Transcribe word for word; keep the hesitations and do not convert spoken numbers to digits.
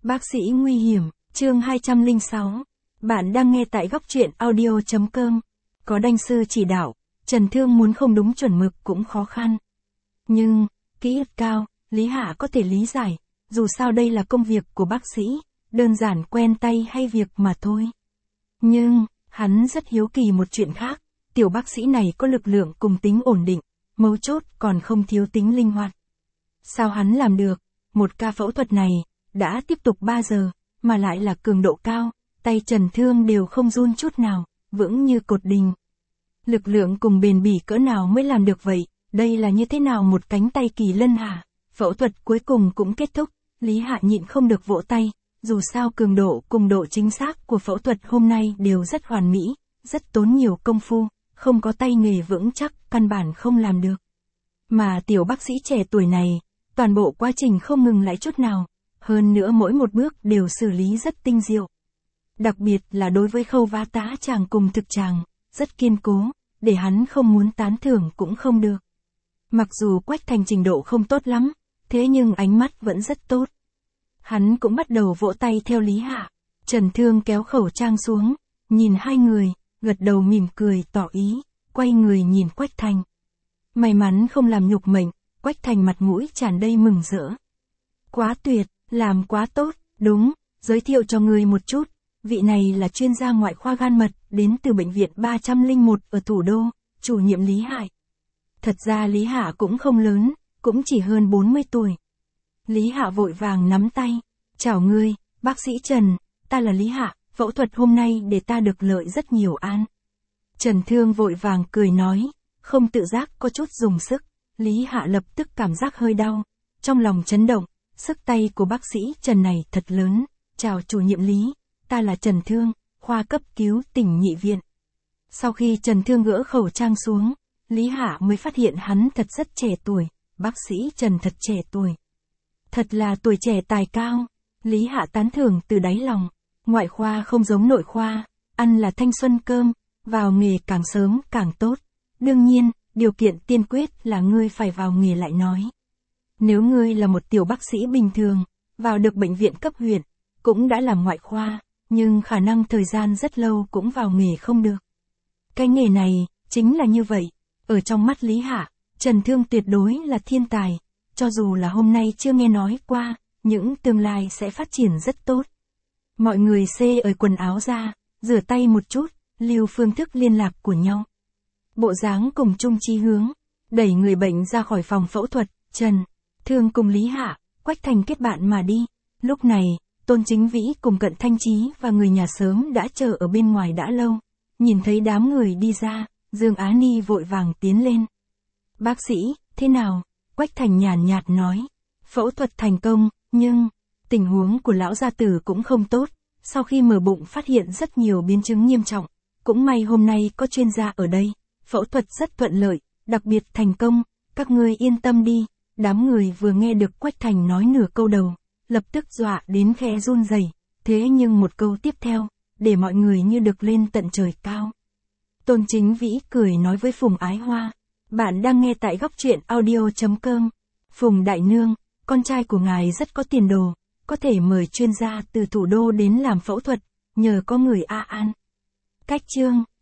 Bác sĩ nguy hiểm, chương hai trăm lẻ sáu. Bạn đang nghe tại góc truyện audio chấm com. Có đanh sư chỉ đạo, Trần Thương muốn không đúng chuẩn mực cũng khó khăn. Nhưng, kỹ thuật cao, Lý Hạ có thể lý giải, dù sao đây là công việc của bác sĩ, đơn giản quen tay hay việc mà thôi. Nhưng, hắn rất hiếu kỳ một chuyện khác, tiểu bác sĩ này có lực lượng cùng tính ổn định, mấu chốt còn không thiếu tính linh hoạt. Sao hắn làm được, một ca phẫu thuật này, đã tiếp tục ba giờ, mà lại là cường độ cao, tay Trần Thương đều không run chút nào, vững như cột đình. Lực lượng cùng bền bỉ cỡ nào mới làm được vậy, đây là như thế nào một cánh tay kỳ lân hả? Phẫu thuật cuối cùng cũng kết thúc, Lý Hạ nhịn không được vỗ tay, dù sao cường độ cùng độ chính xác của phẫu thuật hôm nay đều rất hoàn mỹ, rất tốn nhiều công phu, không có tay nghề vững chắc, căn bản không làm được. Mà tiểu bác sĩ trẻ tuổi này, toàn bộ quá trình không ngừng lại chút nào, hơn nữa mỗi một bước đều xử lý rất tinh diệu. Đặc biệt là đối với khâu vá tá tràng cùng thực tràng, rất kiên cố, để hắn không muốn tán thưởng cũng không được. Mặc dù Quách Thành trình độ không tốt lắm, thế nhưng ánh mắt vẫn rất tốt. Hắn cũng bắt đầu vỗ tay theo Lý Hạ. Trần Thương kéo khẩu trang xuống, nhìn hai người, gật đầu mỉm cười tỏ ý, quay người nhìn Quách Thành. May mắn không làm nhục mệnh, Quách Thành mặt mũi tràn đầy mừng rỡ. Quá tuyệt, làm quá tốt, đúng, giới thiệu cho người một chút, vị này là chuyên gia ngoại khoa gan mật, đến từ bệnh viện ba không một ở thủ đô, chủ nhiệm Lý Hải. Thật ra Lý Hạ cũng không lớn, cũng chỉ hơn bốn mươi tuổi. Lý Hạ vội vàng nắm tay, chào ngươi, bác sĩ Trần, ta là Lý Hạ, phẫu thuật hôm nay để ta được lợi rất nhiều an. Trần Thương vội vàng cười nói, không tự giác có chút dùng sức, Lý Hạ lập tức cảm giác hơi đau, trong lòng chấn động, sức tay của bác sĩ Trần này thật lớn, chào chủ nhiệm Lý, ta là Trần Thương, khoa cấp cứu tỉnh Nhị viện. Sau khi Trần Thương gỡ khẩu trang xuống, Lý Hạ mới phát hiện hắn thật rất trẻ tuổi, bác sĩ Trần thật trẻ tuổi. Thật là tuổi trẻ tài cao, Lý Hạ tán thưởng từ đáy lòng, ngoại khoa không giống nội khoa, ăn là thanh xuân cơm, vào nghề càng sớm càng tốt. Đương nhiên, điều kiện tiên quyết là ngươi phải vào nghề lại nói. Nếu ngươi là một tiểu bác sĩ bình thường, vào được bệnh viện cấp huyện, cũng đã làm ngoại khoa, nhưng khả năng thời gian rất lâu cũng vào nghề không được. Cái nghề này, chính là như vậy, ở trong mắt Lý Hạ, Trần Thương tuyệt đối là thiên tài, cho dù là hôm nay chưa nghe nói qua, những tương lai sẽ phát triển rất tốt. Mọi người xê ở quần áo ra, rửa tay một chút, lưu phương thức liên lạc của nhau. Bộ dáng cùng chung chí hướng, đẩy người bệnh ra khỏi phòng phẫu thuật, Trần Thương cùng Lý Hạ, Quách Thành kết bạn mà đi. Lúc này, Tôn Chính Vĩ cùng Cận Thanh Chí và người nhà sớm đã chờ ở bên ngoài đã lâu. Nhìn thấy đám người đi ra, Dương Á Ni vội vàng tiến lên. Bác sĩ, thế nào? Quách Thành nhàn nhạt nói. Phẫu thuật thành công, nhưng tình huống của lão gia tử cũng không tốt. Sau khi mở bụng phát hiện rất nhiều biến chứng nghiêm trọng. Cũng may hôm nay có chuyên gia ở đây. Phẫu thuật rất thuận lợi, đặc biệt thành công. Các ngươi yên tâm đi. Đám người vừa nghe được Quách Thành nói nửa câu đầu, lập tức dọa đến khe run rẩy. Thế nhưng một câu tiếp theo, để mọi người như được lên tận trời cao. Tôn Chính Vĩ cười nói với Phùng Ái Hoa. Bạn đang nghe tại góc truyện audio chấm com. Phùng Đại Nương, con trai của ngài rất có tiền đồ, có thể mời chuyên gia từ thủ đô đến làm phẫu thuật, nhờ có người A An. Cách chương.